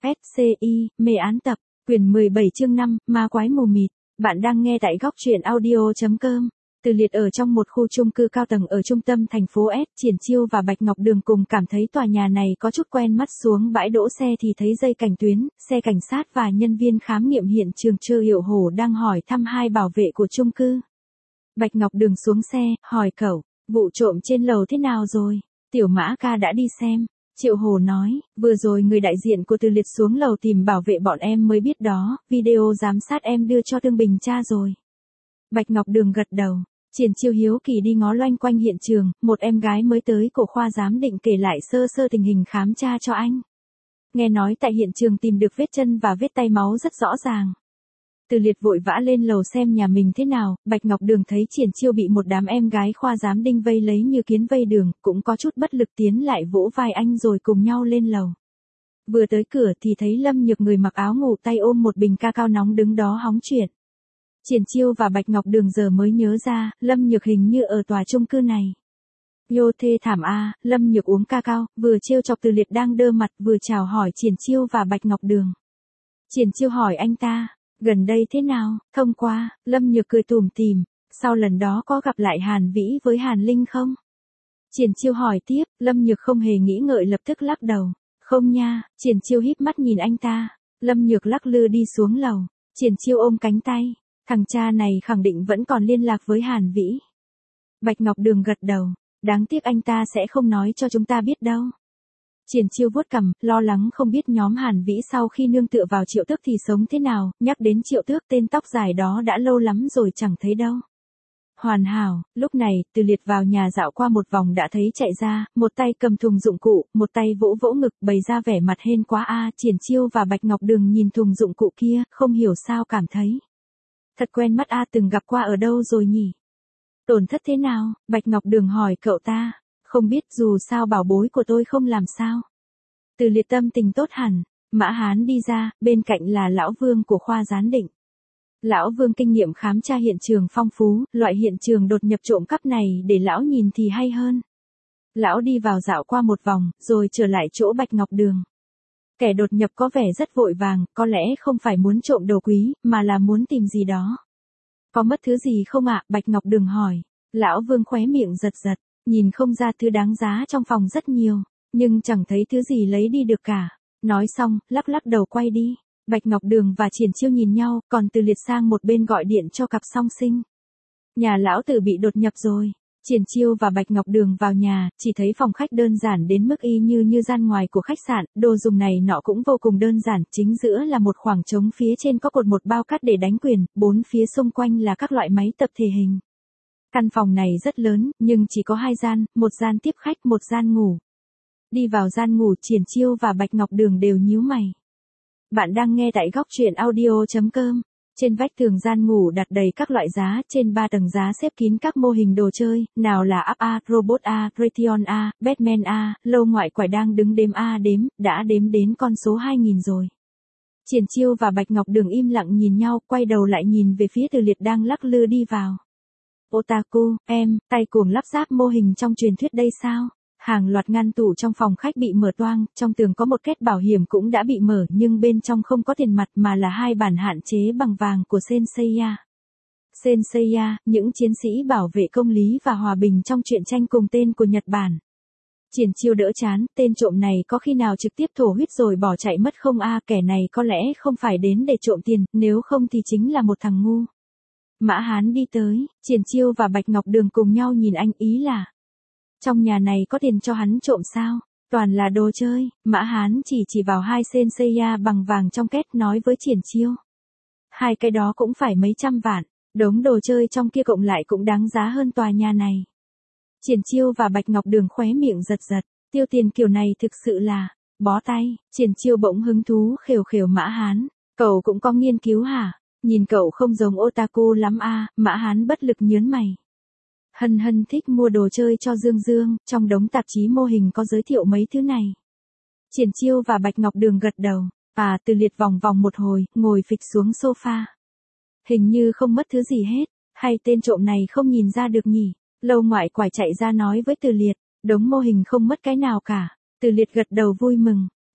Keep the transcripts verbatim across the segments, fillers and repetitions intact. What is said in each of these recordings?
ét xê i, mê án tập, quyển mười bảy chương năm, ma quái mù mịt. Bạn đang nghe tại góc truyện audio.com. Từ Liệt ở trong một khu chung cư cao tầng ở trung tâm thành phố S, Triển Chiêu và Bạch Ngọc Đường cùng cảm thấy tòa nhà này có chút quen mắt. Xuống bãi đỗ xe thì thấy dây cảnh tuyến, xe cảnh sát và nhân viên khám nghiệm hiện trường Trơ Hiệu Hổ đang hỏi thăm hai bảo vệ của chung cư. Bạch Ngọc Đường xuống xe, hỏi cậu, vụ trộm trên lầu thế nào rồi? Tiểu Mã ca đã đi xem. Triệu Hồ nói, vừa rồi người đại diện của Từ Liệt xuống lầu tìm bảo vệ bọn em mới biết đó, video giám sát em đưa cho Thương Bình tra rồi. Bạch Ngọc Đường gật đầu. Triển Chiêu hiếu kỳ đi ngó loanh quanh hiện trường, một em gái mới tới của khoa giám định kể lại sơ sơ tình hình khám tra cho anh. Nghe nói tại hiện trường tìm được vết chân và vết tay máu rất rõ ràng. Từ Liệt vội vã lên lầu xem nhà mình thế nào, Bạch Ngọc Đường thấy Triển Chiêu bị một đám em gái khoa giám định vây lấy như kiến vây đường, cũng có chút bất lực tiến lại vỗ vai anh rồi cùng nhau lên lầu. Vừa tới cửa thì thấy Lâm Nhược người mặc áo ngủ tay ôm một bình ca cao nóng đứng đó hóng chuyện. Triển Chiêu và Bạch Ngọc Đường giờ mới nhớ ra, Lâm Nhược hình như ở tòa chung cư này. Yo thê thảm a, Lâm Nhược uống ca cao, vừa trêu chọc Từ Liệt đang đơ mặt vừa chào hỏi Triển Chiêu và Bạch Ngọc Đường. Triển Chiêu hỏi anh ta, gần đây thế nào, thông qua, Lâm Nhược cười tủm tỉm, sau lần đó có gặp lại Hàn Vĩ với Hàn Linh không? Triển Chiêu hỏi tiếp, Lâm Nhược không hề nghĩ ngợi lập tức lắc đầu, không nha. Triển Chiêu híp mắt nhìn anh ta, Lâm Nhược lắc lư đi xuống lầu, Triển Chiêu ôm cánh tay, thằng cha này khẳng định vẫn còn liên lạc với Hàn Vĩ. Bạch Ngọc Đường gật đầu, đáng tiếc anh ta sẽ không nói cho chúng ta biết đâu. Triển Chiêu vuốt cằm, lo lắng không biết nhóm Hàn Vĩ sau khi nương tựa vào Triệu Tước thì sống thế nào, nhắc đến Triệu Tước tên tóc dài đó đã lâu lắm rồi chẳng thấy đâu. Hoàn hảo, lúc này, Từ Liệt vào nhà dạo qua một vòng đã thấy chạy ra, một tay cầm thùng dụng cụ, một tay vỗ vỗ ngực bày ra vẻ mặt hên quá a. Triển Chiêu và Bạch Ngọc Đường nhìn thùng dụng cụ kia, không hiểu sao cảm thấy thật quen mắt a, từng gặp qua ở đâu rồi nhỉ? Tổn thất thế nào? Bạch Ngọc Đường hỏi cậu ta. Không biết, dù sao bảo bối của tôi không làm sao. Từ Liệt tâm tình tốt hẳn, Mã Hán đi ra, bên cạnh là Lão Vương của khoa giám định. Lão Vương kinh nghiệm khám tra hiện trường phong phú, loại hiện trường đột nhập trộm cắp này để lão nhìn thì hay hơn. Lão đi vào dạo qua một vòng, rồi trở lại chỗ Bạch Ngọc Đường. Kẻ đột nhập có vẻ rất vội vàng, có lẽ không phải muốn trộm đồ quý, mà là muốn tìm gì đó. Có mất thứ gì không ạ? Bạch Ngọc Đường hỏi. Lão Vương khóe miệng giật giật. Nhìn không ra thứ đáng giá trong phòng rất nhiều, nhưng chẳng thấy thứ gì lấy đi được cả. Nói xong, lắc lắc đầu quay đi. Bạch Ngọc Đường và Triển Chiêu nhìn nhau, còn Từ Liệt sang một bên gọi điện cho cặp song sinh. Nhà lão tử bị đột nhập rồi. Triển Chiêu và Bạch Ngọc Đường vào nhà, chỉ thấy phòng khách đơn giản đến mức y như như gian ngoài của khách sạn, đồ dùng này nọ cũng vô cùng đơn giản, chính giữa là một khoảng trống, phía trên có cột một bao cát để đánh quyền, bốn phía xung quanh là các loại máy tập thể hình. Căn phòng này rất lớn, nhưng chỉ có hai gian, một gian tiếp khách, một gian ngủ. Đi vào gian ngủ, Triển Chiêu và Bạch Ngọc Đường đều nhíu mày. Bạn đang nghe tại góc truyện audio.com. Trên vách tường gian ngủ đặt đầy các loại giá, trên ba tầng giá xếp kín các mô hình đồ chơi, nào là Up A, Robot A, Raytheon A, Batman A, Lâu Ngoại Quải đang đứng đếm A đếm, đã đếm đến con số hai nghìn rồi. Triển Chiêu và Bạch Ngọc Đường im lặng nhìn nhau, quay đầu lại nhìn về phía Từ Liệt đang lắc lư đi vào. Otaku, em, tay cuồng lắp ráp mô hình trong truyền thuyết đây sao? Hàng loạt ngăn tủ trong phòng khách bị mở toang, trong tường có một két bảo hiểm cũng đã bị mở, nhưng bên trong không có tiền mặt mà là hai bản hạn chế bằng vàng của Senseiya. Senseiya, những chiến sĩ bảo vệ công lý và hòa bình trong truyện tranh cùng tên của Nhật Bản. Triển Chiêu đỡ chán, tên trộm này có khi nào trực tiếp thổ huyết rồi bỏ chạy mất không a? Kẻ này có lẽ không phải đến để trộm tiền, nếu không thì chính là một thằng ngu. Mã Hán đi tới, Triển Chiêu và Bạch Ngọc Đường cùng nhau nhìn anh, ý là trong nhà này có tiền cho hắn trộm sao? Toàn là đồ chơi. Mã Hán chỉ chỉ vào hai Senseiya bằng vàng trong két, nói với Triển Chiêu. Hai cái đó cũng phải mấy trăm vạn, đống đồ chơi trong kia cộng lại cũng đáng giá hơn tòa nhà này. Triển Chiêu và Bạch Ngọc Đường khóe miệng giật giật, tiêu tiền kiểu này thực sự là bó tay. Triển Chiêu bỗng hứng thú khều khều Mã Hán, cậu cũng có nghiên cứu hả? Nhìn cậu không giống otaku lắm a. Mã Hán bất lực nhớn mày. Hân Hân thích mua đồ chơi cho Dương Dương, trong đống tạp chí mô hình có giới thiệu mấy thứ này. Triển Chiêu và Bạch Ngọc Đường gật đầu. À, Từ Liệt vòng vòng một hồi, ngồi phịch xuống sofa. Hình như không mất thứ gì hết, hay tên trộm này không nhìn ra được nhỉ? Lâu Ngoại Quải chạy ra nói với Từ Liệt, đống mô hình không mất cái nào cả. Từ Liệt gật đầu vui mừng.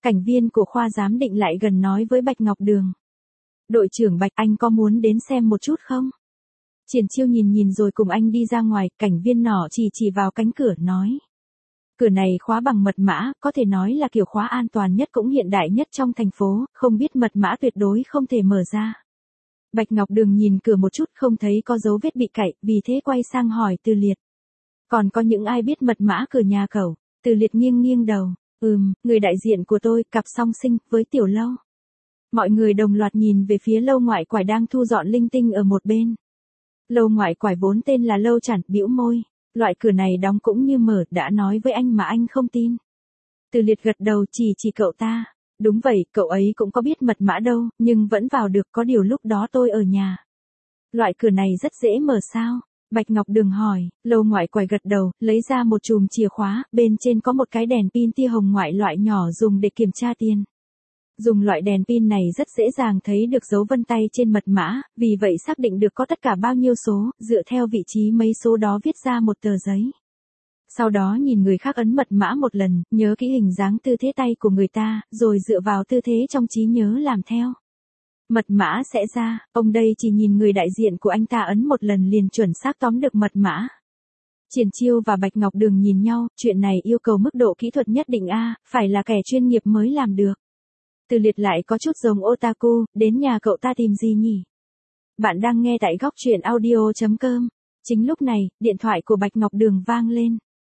Cảnh viên của khoa giám định lại gần nói với Bạch Ngọc Đường. Đội trưởng Bạch, anh có muốn đến xem một chút không? Triển Chiêu nhìn nhìn rồi cùng anh đi ra ngoài, cảnh viên nọ chỉ chỉ vào cánh cửa nói. Cửa này khóa bằng mật mã, có thể nói là kiểu khóa an toàn nhất cũng hiện đại nhất trong thành phố, không biết mật mã tuyệt đối không thể mở ra. Bạch Ngọc Đường nhìn cửa một chút không thấy có dấu vết bị cậy, vì thế quay sang hỏi Từ Liệt. Còn có những ai biết mật mã cửa nhà cậu? Từ Liệt nghiêng nghiêng đầu. Ừm, người đại diện của tôi, cặp song sinh, với Tiểu Lâu. Mọi người đồng loạt nhìn về phía Lâu Ngoại Quải đang thu dọn linh tinh ở một bên. Lâu Ngoại Quải vốn tên là Lâu Chản, bĩu môi. Loại cửa này đóng cũng như mở, đã nói với anh mà anh không tin. Từ Liệt gật đầu chỉ chỉ cậu ta. Đúng vậy, cậu ấy cũng có biết mật mã đâu, nhưng vẫn vào được, có điều lúc đó tôi ở nhà. Loại cửa này rất dễ mở sao? Bạch Ngọc Đường hỏi. Lâu Ngoại Quải gật đầu, lấy ra một chùm chìa khóa, bên trên có một cái đèn pin tia hồng ngoại loại nhỏ dùng để kiểm tra tiền. Dùng loại đèn pin này rất dễ dàng thấy được dấu vân tay trên mật mã, vì vậy xác định được có tất cả bao nhiêu số, dựa theo vị trí mấy số đó viết ra một tờ giấy. Sau đó nhìn người khác ấn mật mã một lần, nhớ kỹ hình dáng tư thế tay của người ta, rồi dựa vào tư thế trong trí nhớ làm theo. Mật mã sẽ ra, ông đây chỉ nhìn người đại diện của anh ta ấn một lần liền chuẩn xác tóm được mật mã. Triển Chiêu và Bạch Ngọc Đường nhìn nhau, chuyện này yêu cầu mức độ kỹ thuật nhất định a, phải là kẻ chuyên nghiệp mới làm được. Từ Liệt lại có chút giống otaku, đến nhà cậu ta tìm gì nhỉ? Bạn đang nghe tại góc truyện audio chấm com. Chính lúc này, điện thoại của Bạch Ngọc Đường vang lên.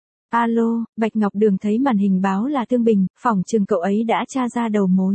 Alo, Bạch Ngọc Đường thấy màn hình báo là Tương Bình, phỏng chừng cậu ấy đã tra ra đầu mối.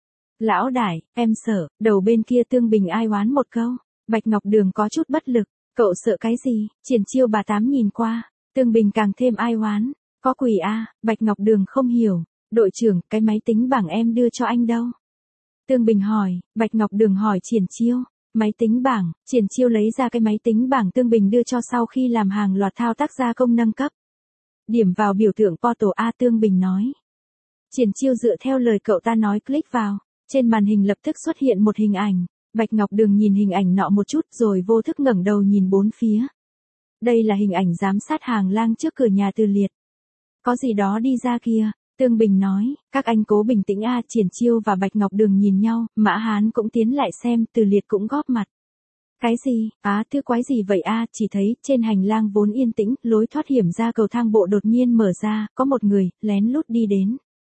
Lão đại, em sợ, đầu bên kia Tương Bình ai oán một câu. Bạch Ngọc Đường có chút bất lực, cậu sợ cái gì? Triển Chiêu bà Tám nhìn qua, Tương Bình càng thêm ai oán. Có quỷ a, Bạch Ngọc Đường không hiểu. Đội trưởng, cái máy tính bảng em đưa cho anh đâu? Tương Bình hỏi. Bạch Ngọc Đường hỏi Triển Chiêu. Máy tính bảng, Triển Chiêu lấy ra cái máy tính bảng Tương Bình đưa cho sau khi làm hàng loạt thao tác gia công nâng cấp. Điểm vào biểu tượng Portal A, Tương Bình nói. Triển Chiêu dựa theo lời cậu ta nói click vào. Trên màn hình lập tức xuất hiện một hình ảnh. Bạch Ngọc Đường nhìn hình ảnh nọ một chút rồi vô thức ngẩng đầu nhìn bốn phía. Đây là hình ảnh giám sát hàng lang trước cửa nhà Từ Liệt. Có gì đó đi ra kìa. Tương Bình nói, các anh cố bình tĩnh a. Triển Chiêu và Bạch Ngọc Đường nhìn nhau, Mã Hán cũng tiến lại xem, Từ Liệt cũng góp mặt. Cái gì, á thứ quái gì vậy a? Chỉ thấy, trên hành lang vốn yên tĩnh, lối thoát hiểm ra cầu thang bộ đột nhiên mở ra, có một người, lén lút đi đến.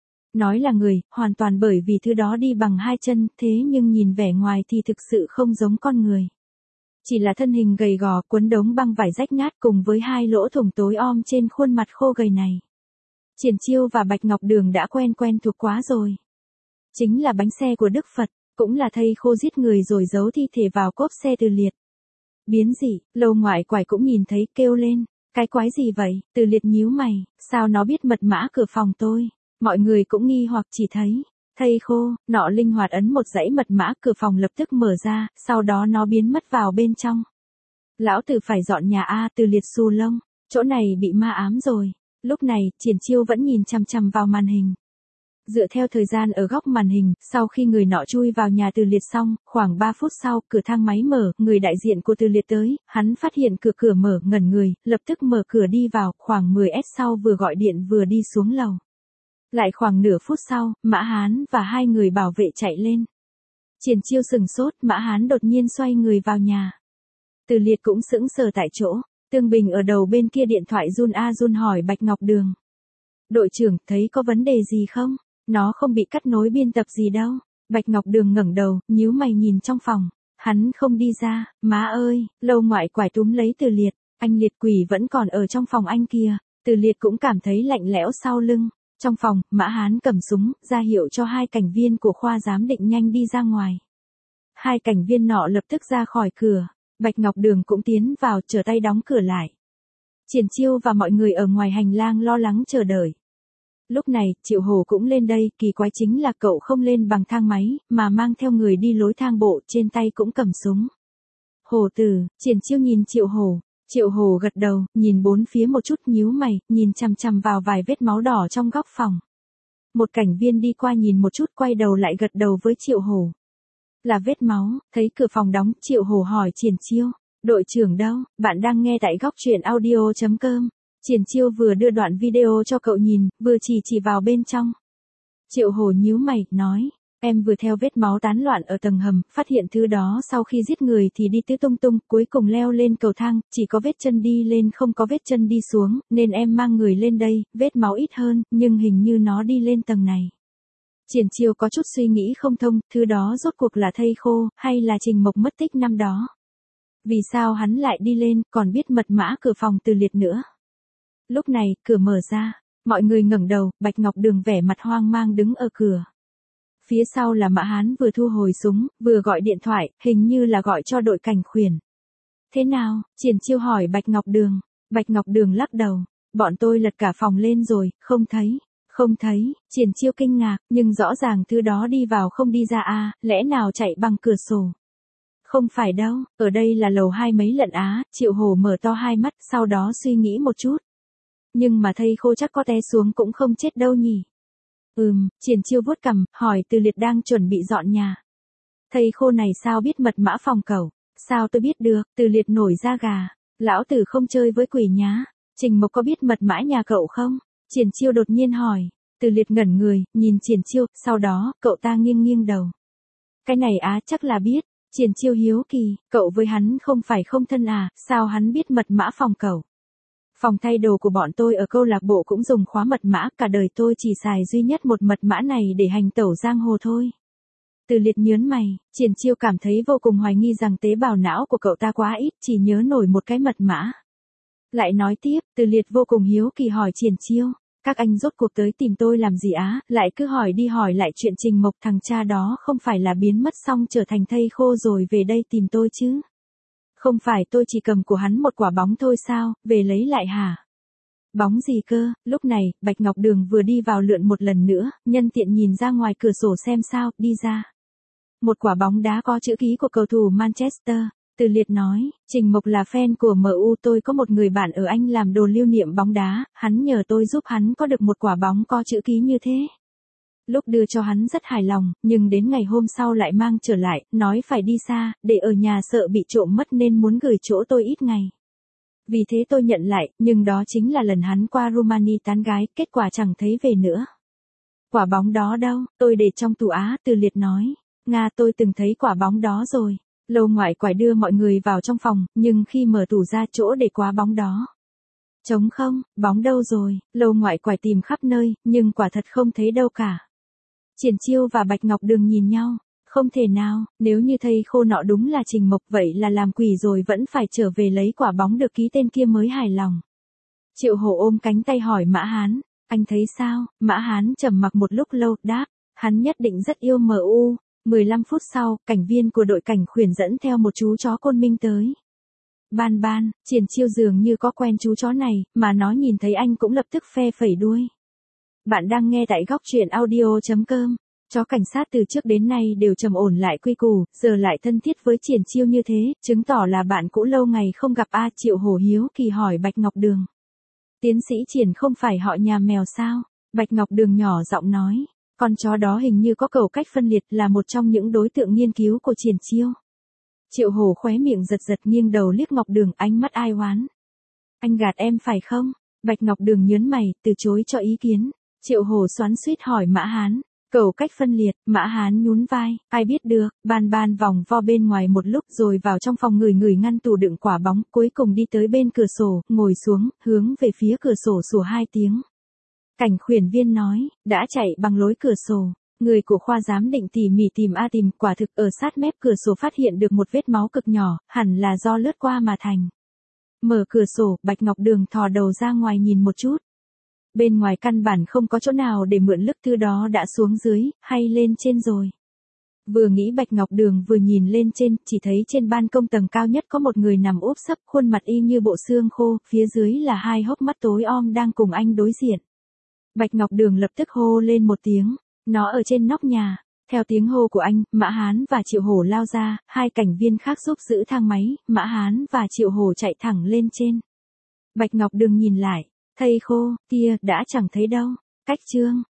Nói là người, hoàn toàn bởi vì thứ đó đi bằng hai chân, thế nhưng nhìn vẻ ngoài thì thực sự không giống con người. Chỉ là thân hình gầy gò, quấn đống băng vải rách nát cùng với hai lỗ thủng tối om trên khuôn mặt khô gầy này. Triển Chiêu và Bạch Ngọc Đường đã quen quen thuộc quá rồi. Chính là bánh xe của Đức Phật, cũng là thây khô giết người rồi giấu thi thể vào cốp xe Từ Liệt. Biến dị, Lâu Ngoại Quải cũng nhìn thấy kêu lên, cái quái gì vậy? Từ Liệt nhíu mày, sao nó biết mật mã cửa phòng tôi? Mọi người cũng nghi hoặc chỉ thấy, thây khô, nọ linh hoạt ấn một dãy mật mã cửa phòng lập tức mở ra, sau đó nó biến mất vào bên trong. Lão tử phải dọn nhà a. Từ Liệt xù lông, chỗ này bị ma ám rồi. Lúc này, Triển Chiêu vẫn nhìn chằm chằm vào màn hình. Dựa theo thời gian ở góc màn hình, sau khi người nọ chui vào nhà Từ Liệt xong, khoảng ba phút sau, cửa thang máy mở, người đại diện của Từ Liệt tới, hắn phát hiện cửa cửa mở, ngẩn người, lập tức mở cửa đi vào, khoảng mười phút sau vừa gọi điện vừa đi xuống lầu. Lại khoảng nửa phút sau, Mã Hán và hai người bảo vệ chạy lên. Triển Chiêu sừng sốt, Mã Hán đột nhiên xoay người vào nhà. Từ Liệt cũng sững sờ tại chỗ. Tương Bình ở đầu bên kia điện thoại run a run hỏi Bạch Ngọc Đường. Đội trưởng, thấy có vấn đề gì không? Nó không bị cắt nối biên tập gì đâu. Bạch Ngọc Đường ngẩng đầu, nhíu mày nhìn trong phòng. Hắn không đi ra, má ơi, Lâu Ngoại Quải túm lấy Từ Liệt. Anh liệt quỷ vẫn còn ở trong phòng anh kìa. Từ Liệt cũng cảm thấy lạnh lẽo sau lưng. Trong phòng, Mã Hán cầm súng, ra hiệu cho hai cảnh viên của khoa giám định nhanh đi ra ngoài. Hai cảnh viên nọ lập tức ra khỏi cửa. Bạch Ngọc Đường cũng tiến vào, trở tay đóng cửa lại. Triển Chiêu và mọi người ở ngoài hành lang lo lắng chờ đợi. Lúc này, Triệu Hồ cũng lên đây, kỳ quái chính là cậu không lên bằng thang máy, mà mang theo người đi lối thang bộ, trên tay cũng cầm súng. Hồ tử, Triển Chiêu nhìn Triệu Hồ. Triệu Hồ gật đầu, nhìn bốn phía một chút nhíu mày, nhìn chằm chằm vào vài vết máu đỏ trong góc phòng. Một cảnh viên đi qua nhìn một chút quay đầu lại gật đầu với Triệu Hồ. Là vết máu, thấy cửa phòng đóng, Triệu Hồ hỏi Triển Chiêu. Đội trưởng đâu? Bạn đang nghe tại góc truyện audio chấm com. Triển Chiêu vừa đưa đoạn video cho cậu nhìn, vừa chỉ chỉ vào bên trong. Triệu Hổ nhíu mày, nói, em vừa theo vết máu tán loạn ở tầng hầm, phát hiện thứ đó sau khi giết người thì đi tứ tung tung, cuối cùng leo lên cầu thang, chỉ có vết chân đi lên không có vết chân đi xuống, nên em mang người lên đây, vết máu ít hơn, nhưng hình như nó đi lên tầng này. Triển Chiêu có chút suy nghĩ không thông, thứ đó rốt cuộc là thây khô, hay là Trình Mộc mất tích năm đó? Vì sao hắn lại đi lên, còn biết mật mã cửa phòng Từ Liệt nữa? Lúc này, cửa mở ra, mọi người ngẩng đầu, Bạch Ngọc Đường vẻ mặt hoang mang đứng ở cửa. Phía sau là Mã Hán vừa thu hồi súng, vừa gọi điện thoại, hình như là gọi cho đội cảnh khuyển. Thế nào? Triển Chiêu hỏi Bạch Ngọc Đường. Bạch Ngọc Đường lắc đầu, bọn tôi lật cả phòng lên rồi, không thấy. Không thấy, Triển Chiêu kinh ngạc, nhưng rõ ràng thứ đó đi vào không đi ra à, lẽ nào chạy bằng cửa sổ? Không phải đâu, ở đây là lầu hai mấy lận á, Triệu Hổ mở to hai mắt, sau đó suy nghĩ một chút. Nhưng mà thây khô chắc có té xuống cũng không chết đâu nhỉ? Ừm, Triển Chiêu vuốt cằm, hỏi Từ Liệt đang chuẩn bị dọn nhà. Thây khô này sao biết mật mã phòng cậu? Sao tôi biết được? Từ Liệt nổi da gà. Lão tử không chơi với quỷ nhá. Trình Mộc có biết mật mã nhà cậu không? Triển Chiêu đột nhiên hỏi. Từ Liệt ngẩn người, nhìn Triển Chiêu, sau đó, cậu ta nghiêng nghiêng đầu. Cái này á chắc là biết. Triển Chiêu hiếu kỳ, cậu với hắn không phải không thân à, sao hắn biết mật mã phòng cậu? Phòng thay đồ của bọn tôi ở câu lạc bộ cũng dùng khóa mật mã, cả đời tôi chỉ xài duy nhất một mật mã này để hành tẩu giang hồ thôi. Từ Liệt nhớn mày, Triển Chiêu cảm thấy vô cùng hoài nghi rằng tế bào não của cậu ta quá ít, chỉ nhớ nổi một cái mật mã. Lại nói tiếp, Từ Liệt vô cùng hiếu kỳ hỏi Triển Chiêu, các anh rốt cuộc tới tìm tôi làm gì á, lại cứ hỏi đi hỏi lại chuyện Trình Mộc, thằng cha đó không phải là biến mất xong trở thành thây khô rồi về đây tìm tôi chứ? Không phải tôi chỉ cầm của hắn một quả bóng thôi sao, về lấy lại hả? Bóng gì cơ? Lúc này, Bạch Ngọc Đường vừa đi vào lượn một lần nữa, nhân tiện nhìn ra ngoài cửa sổ xem sao, đi ra. Một quả bóng đá có chữ ký của cầu thủ Manchester. Từ Liệt nói, Trình Mộc là fan của em u, tôi có một người bạn ở Anh làm đồ lưu niệm bóng đá, hắn nhờ tôi giúp hắn có được một quả bóng có chữ ký như thế. Lúc đưa cho hắn rất hài lòng, nhưng đến ngày hôm sau lại mang trở lại, nói phải đi xa, để ở nhà sợ bị trộm mất nên muốn gửi chỗ tôi ít ngày. Vì thế tôi nhận lại, nhưng đó chính là lần hắn qua Rumani tán gái, kết quả chẳng thấy về nữa. Quả bóng đó đâu, tôi để trong tủ á, Từ Liệt nói. Nga, tôi từng thấy quả bóng đó rồi. Lầu ngoại quải đưa mọi người vào trong phòng, nhưng khi mở tủ ra chỗ để quả bóng đó. Trống không, bóng đâu rồi, Lầu ngoại quải tìm khắp nơi, nhưng quả thật không thấy đâu cả. Triển Chiêu và Bạch Ngọc Đường nhìn nhau, không thể nào, nếu như thây khô nọ đúng là Trình Mộc vậy là làm quỷ rồi vẫn phải trở về lấy quả bóng được ký tên kia mới hài lòng. Triệu Hổ ôm cánh tay hỏi Mã Hán, anh thấy sao? Mã Hán trầm mặc một lúc lâu, đáp, hắn nhất định rất yêu em u. mười lăm phút sau, cảnh viên của đội cảnh khuyển dẫn theo một chú chó Côn Minh tới. Ban ban, Triển Chiêu dường như có quen chú chó này, mà nó nhìn thấy anh cũng lập tức phe phẩy đuôi. Bạn đang nghe tại góc truyện audio chấm com. Chó cảnh sát từ trước đến nay đều trầm ổn lại quy củ, giờ lại thân thiết với Triển Chiêu như thế, chứng tỏ là bạn cũ lâu ngày không gặp a. Triệu Hổ hiếu kỳ hỏi Bạch Ngọc Đường. Tiến sĩ Triển không phải họ nhà mèo sao? Bạch Ngọc Đường nhỏ giọng nói. Con chó đó hình như có cầu cách phân liệt, là một trong những đối tượng nghiên cứu của Triển Chiêu. Triệu Hổ khóe miệng giật giật nghiêng đầu liếc Ngọc Đường, ánh mắt ai oán. Anh gạt em phải không? Bạch Ngọc Đường nhớn mày, từ chối cho ý kiến. Triệu Hổ xoắn xuýt hỏi Mã Hán. Cầu cách phân liệt, Mã Hán nhún vai, ai biết được, ban ban vòng vo bên ngoài một lúc rồi vào trong phòng ngửi ngửi ngăn tủ đựng quả bóng, cuối cùng đi tới bên cửa sổ, ngồi xuống, hướng về phía cửa sổ sủa hai tiếng. Cảnh khuyển viên nói, đã chạy bằng lối cửa sổ. Người của khoa giám định tỉ mỉ tìm a tìm, quả thực ở sát mép cửa sổ phát hiện được một vết máu cực nhỏ, hẳn là do lướt qua mà thành. Mở cửa sổ, Bạch Ngọc Đường thò đầu ra ngoài nhìn một chút. Bên ngoài căn bản không có chỗ nào để mượn lức, thứ đó đã xuống dưới, hay lên trên rồi. Vừa nghĩ Bạch Ngọc Đường vừa nhìn lên trên, chỉ thấy trên ban công tầng cao nhất có một người nằm úp sấp, khuôn mặt y như bộ xương khô, phía dưới là hai hốc mắt tối om đang cùng anh đối diện. Bạch Ngọc Đường lập tức hô lên một tiếng, nó ở trên nóc nhà. Theo tiếng hô của anh, Mã Hán và Triệu Hổ lao ra, hai cảnh viên khác giúp giữ thang máy, Mã Hán và Triệu Hổ chạy thẳng lên trên. Bạch Ngọc Đường nhìn lại, thây khô, kia, đã chẳng thấy đâu. Cách trương,